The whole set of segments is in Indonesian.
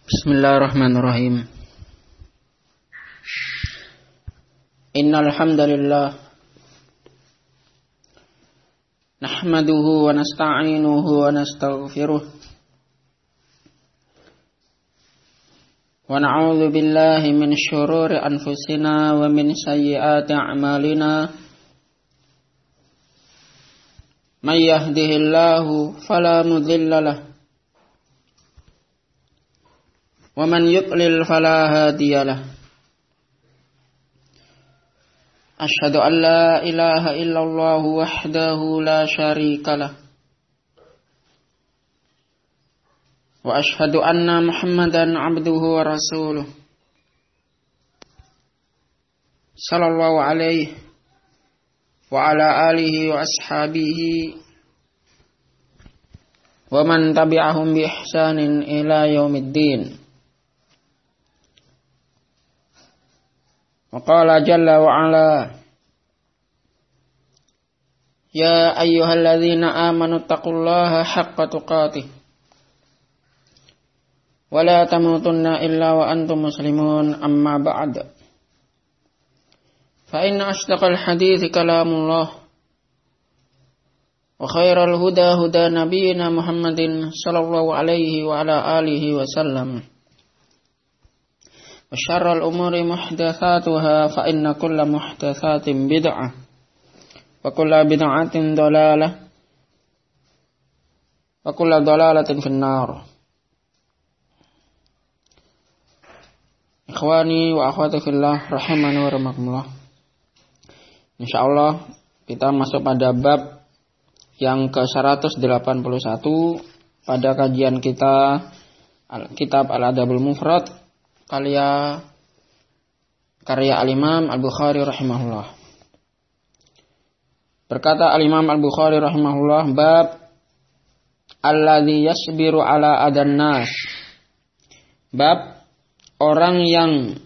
Bismillahirrahmanirrahim. Innal hamdalillah nahmaduhu wa nasta'inuhu wa nastaghfiruh wa na'udzu billahi min syururi anfusina wa min sayyiati a'malina. May yahdihillahu fala mudilla lahu wa man yudlil fala hadiya lahu. Asyhadu an la ilaha illallah wahdahu la syarika lahu wa asyhadu anna Muhammadan abduhu wa rasuluh sallallahu alaihi wa ala alihi wa ashabihi wa man tabi'ahum bi ihsanin ila yaumiddin. Wa qala jalla wa ala ya ayyuhalladzina amanu taqullaha haqqa tuqatih wa la tamutunna illa wa antum muslimun, amma ba'd. Fa inna asdaqal hadithi kalamullah wa khairal huda huda nabiyyina Muhammadin sallallahu alaihi wa ala alihi wa sallam. Wa syarrul umuri muhdatsatuha fa inna kulla muhdatsatin bid'ah wa kulla bid'atin dhalalah wa kulla dhalalatin finnar. Ikhwani wa akhwati fillah rahimani wa rahimakumullah. Insyaallah kita masuk pada bab yang ke-181 pada kajian kita kitab Al-Adabul Mufrad karya Al-Imam Al-Bukhari rahimahullah. Berkata Al-Imam Al-Bukhari rahimahullah, bab alladzi yasbiru ala adan nas. Bab orang yang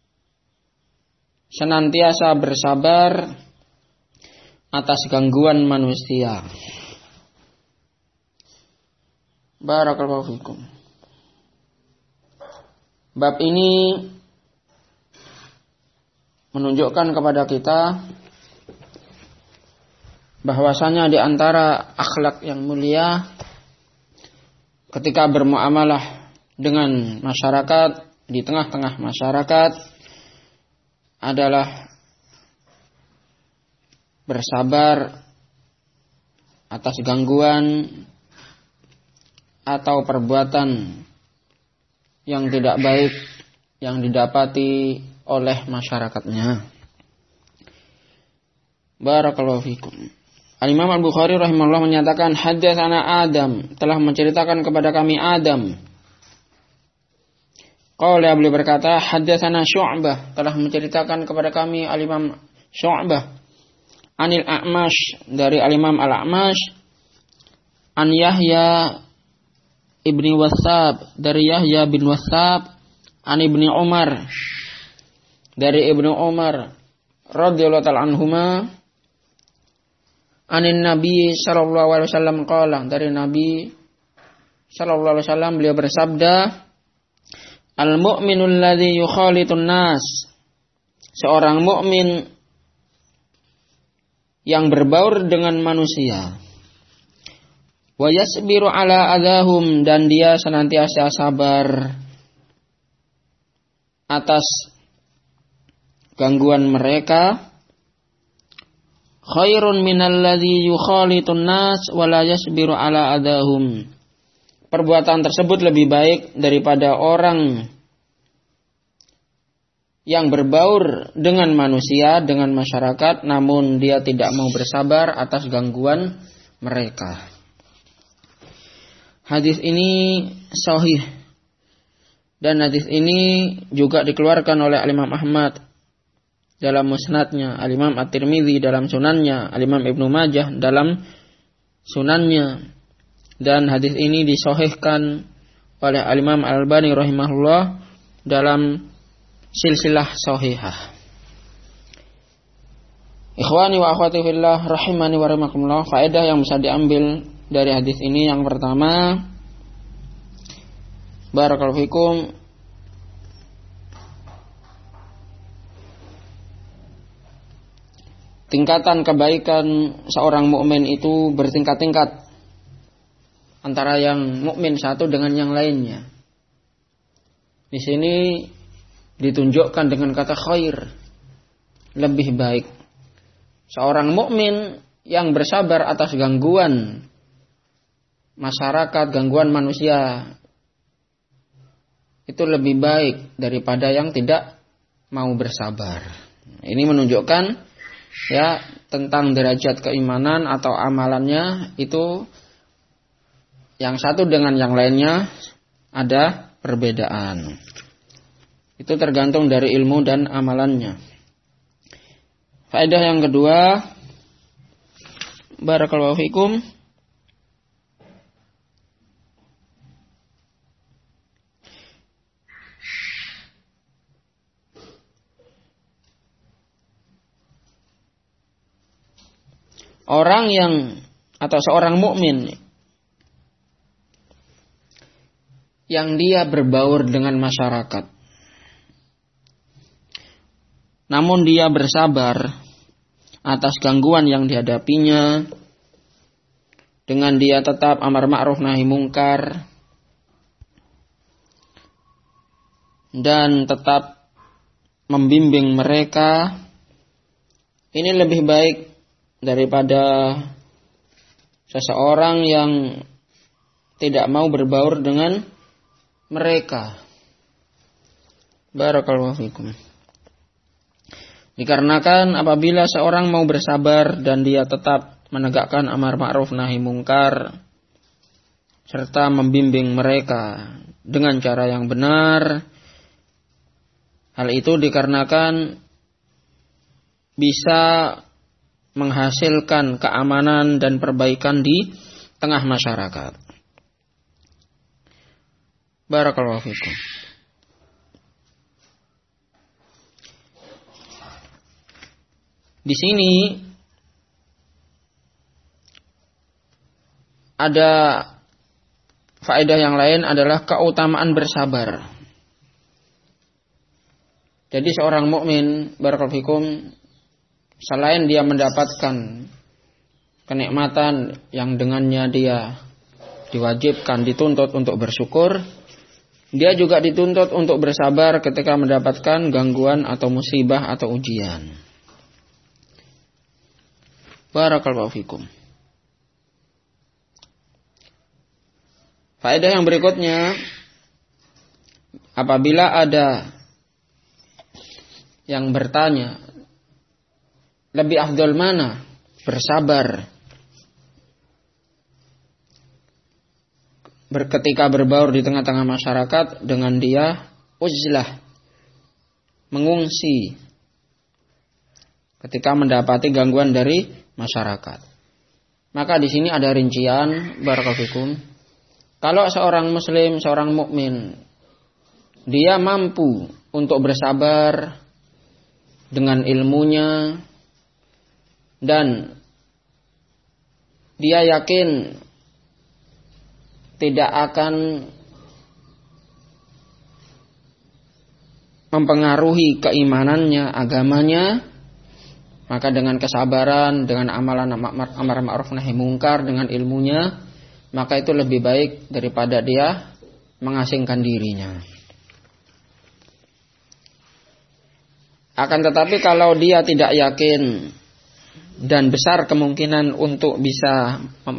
senantiasa bersabar atas gangguan manusia. Barakallahu fikum. Bab ini menunjukkan kepada kita bahwasanya di antara akhlak yang mulia ketika bermuamalah dengan masyarakat, di tengah-tengah masyarakat, adalah bersabar atas gangguan atau perbuatan yang tidak baik yang didapati oleh masyarakatnya. Barakallahu fikum. Al-Imam Al-Bukhari rahimahullah menyatakan, haddatsana Adam, telah menceritakan kepada kami Adam. Qala, beliau berkata, haddatsana Syu'bah, telah menceritakan kepada kami Al-Imam Syu'bah. Anil A'mash, dari Al-Imam Al-A'mash. An Yahya Ibni Wassab, dari Yahya bin Wassab. An Ibni Umar, dari Ibnu Umar radhiyallahu ta'ala anhuma. Anin Nabi sallallahu alaihi wasallam qala, dari Nabi sallallahu alaihi wasallam beliau bersabda, al-mu'minul ladzi yukhalitun nas, seorang mukmin yang berbaur dengan manusia. Wa yasbiru ala adahum, dan dia senantiasa sabar atas gangguan mereka. Khairun minalladzi yukhalitun nas wa la yasbiru ala adahum. Perbuatan tersebut lebih baik daripada orang yang berbaur dengan manusia, dengan masyarakat, namun dia tidak mau bersabar atas gangguan mereka. Hadis ini sahih, dan hadis ini juga dikeluarkan oleh Al-Imam Ahmad dalam musnadnya, Al-Imam At-Tirmidzi dalam sunannya, Al-Imam Ibnu Majah dalam sunannya, dan hadis ini disahihkan oleh Al-Imam Al-Albani rahimahullah dalam silsilah sahihah. Ikhwani wa akhwati fillah rahimani wa rahimakumullah. Faedah yang bisa diambil dari hadis ini, yang pertama, Barakallahu fikum. Tingkatan kebaikan seorang mukmin itu bertingkat-tingkat antara yang mukmin satu dengan yang lainnya. Di sini ditunjukkan dengan kata khair, lebih baik. Seorang mukmin yang bersabar atas gangguan masyarakat, gangguan manusia, itu lebih baik daripada yang tidak mau bersabar. Ini menunjukkan ya tentang derajat keimanan atau amalannya itu yang satu dengan yang lainnya ada perbedaan. Itu tergantung dari ilmu dan amalannya. Faedah yang kedua, barakallahu fikum, orang yang atau seorang mukmin yang dia berbaur dengan masyarakat, namun dia bersabar atas gangguan yang dihadapinya, dengan dia tetap amar ma'ruf nahi mungkar dan tetap membimbing mereka, ini lebih baik daripada seseorang yang tidak mau berbaur dengan mereka. Barakallahu fikum. Dikarenakan apabila seorang mau bersabar dan dia tetap menegakkan amar ma'ruf nahi mungkar serta membimbing mereka dengan cara yang benar, hal itu dikarenakan bisa menghasilkan keamanan dan perbaikan di tengah masyarakat. Barakallahu fikum. Di sini ada faedah yang lain adalah keutamaan bersabar. Jadi seorang mukmin, barakallahu fikum, selain dia mendapatkan kenikmatan yang dengannya dia diwajibkan, dituntut untuk bersyukur, dia juga dituntut untuk bersabar ketika mendapatkan gangguan atau musibah atau ujian. Barakallahu fikum. Faedah yang berikutnya, apabila ada yang bertanya, lebih afdal mana bersabar ketika berbaur di tengah-tengah masyarakat dengan dia uzlah, mengungsi ketika mendapati gangguan dari masyarakat. Maka di sini ada rincian, barakallahu fikum. Kalau seorang muslim, seorang mukmin, dia mampu untuk bersabar dengan ilmunya dan dia yakin tidak akan mempengaruhi keimanannya, agamanya, maka dengan kesabaran, dengan amalan amar ma'ruf nahi mungkar, dengan ilmunya, maka itu lebih baik daripada dia mengasingkan dirinya. Akan tetapi kalau dia tidak yakin dan besar kemungkinan untuk bisa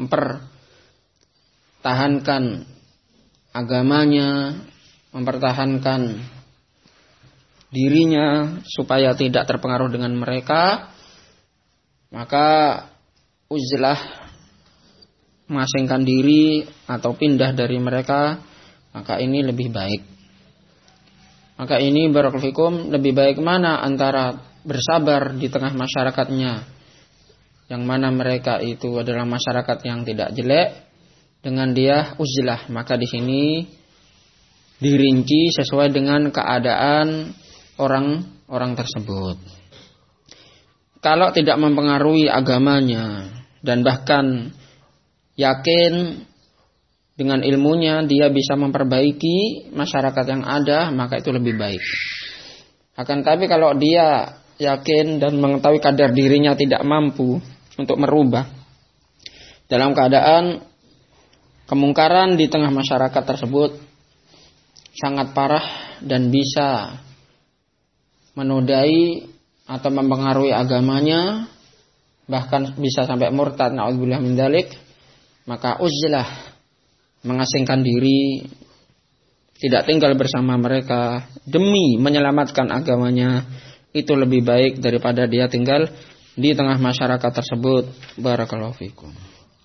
mempertahankan agamanya, mempertahankan dirinya supaya tidak terpengaruh dengan mereka, maka uzlah, mengasingkan diri atau pindah dari mereka, maka ini lebih baik. Maka ini barakallahu fikum, lebih baik mana antara bersabar di tengah masyarakatnya, yang mana mereka itu adalah masyarakat yang tidak jelek, dengan dia uzlah. Maka di sini dirinci sesuai dengan keadaan orang tersebut. Kalau tidak mempengaruhi agamanya dan bahkan yakin dengan ilmunya dia bisa memperbaiki masyarakat yang ada, maka itu lebih baik. Akan tapi kalau dia yakin dan mengetahui kadar dirinya tidak mampu untuk merubah, dalam keadaan kemungkaran di tengah masyarakat tersebut sangat parah dan bisa menodai atau mempengaruhi agamanya, bahkan bisa sampai murtad, na'udzubillah min dzalik, maka uzlah, mengasingkan diri, tidak tinggal bersama mereka demi menyelamatkan agamanya, itu lebih baik daripada dia tinggal di tengah masyarakat tersebut. Barakallahu fikum.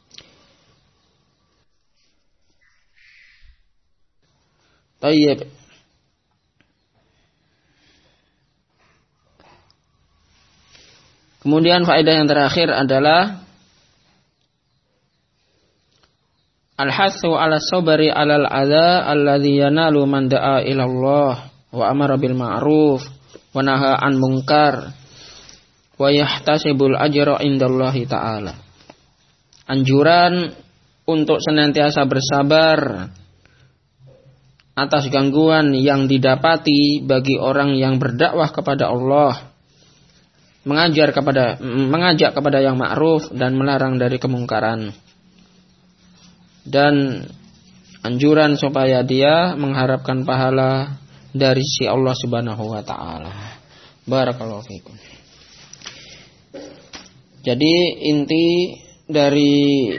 Tayyib. Kemudian faedah yang terakhir adalah al-hathu ala sabri alal adza alladzi yanalu man da'a ila Allah wa amara bil ma'ruf wa naha an munkar wa yahtasibul ajra indallahi ta'ala. Anjuran untuk senantiasa bersabar atas gangguan yang didapati bagi orang yang berdakwah kepada Allah, mengajak kepada yang ma'ruf dan melarang dari kemungkaran, dan anjuran supaya dia mengharapkan pahala dari sisi Allah Subhanahu wa taala. Barakallahu fikum. Jadi inti dari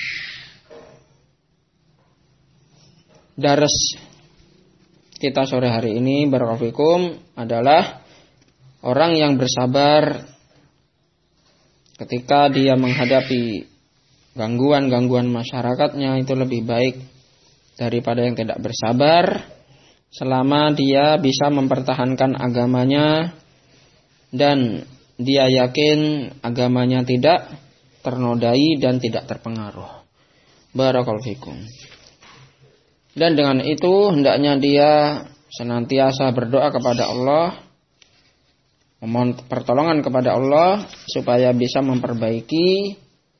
daras kita sore hari ini, barakallahu fikum, adalah orang yang bersabar ketika dia menghadapi gangguan-gangguan masyarakatnya itu lebih baik daripada yang tidak bersabar, selama dia bisa mempertahankan agamanya dan dia yakin agamanya tidak ternodai dan tidak terpengaruh. Barakallahu fikum. Dan dengan itu hendaknya dia senantiasa berdoa kepada Allah, memohon pertolongan kepada Allah supaya bisa memperbaiki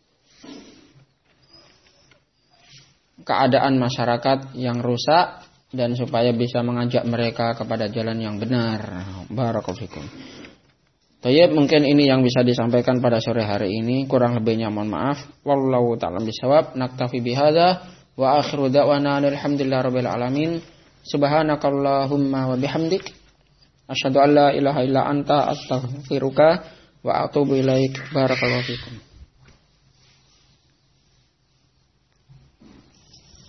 keadaan masyarakat yang rusak dan supaya bisa mengajak mereka kepada jalan yang benar. Barakallahu fikum. Tayyib, mungkin ini yang bisa disampaikan pada sore hari ini. Kurang lebihnya mohon maaf. Wallahu ta'ala bishawab. Naktafi bihadza wa akhiru da'wana alhamdulillahirabbil alamin. Subhanakallahumma wa bihamdik asyhadu an la ilaha illa anta astaghfiruka wa atubu ilaik. Barakallahu fikum.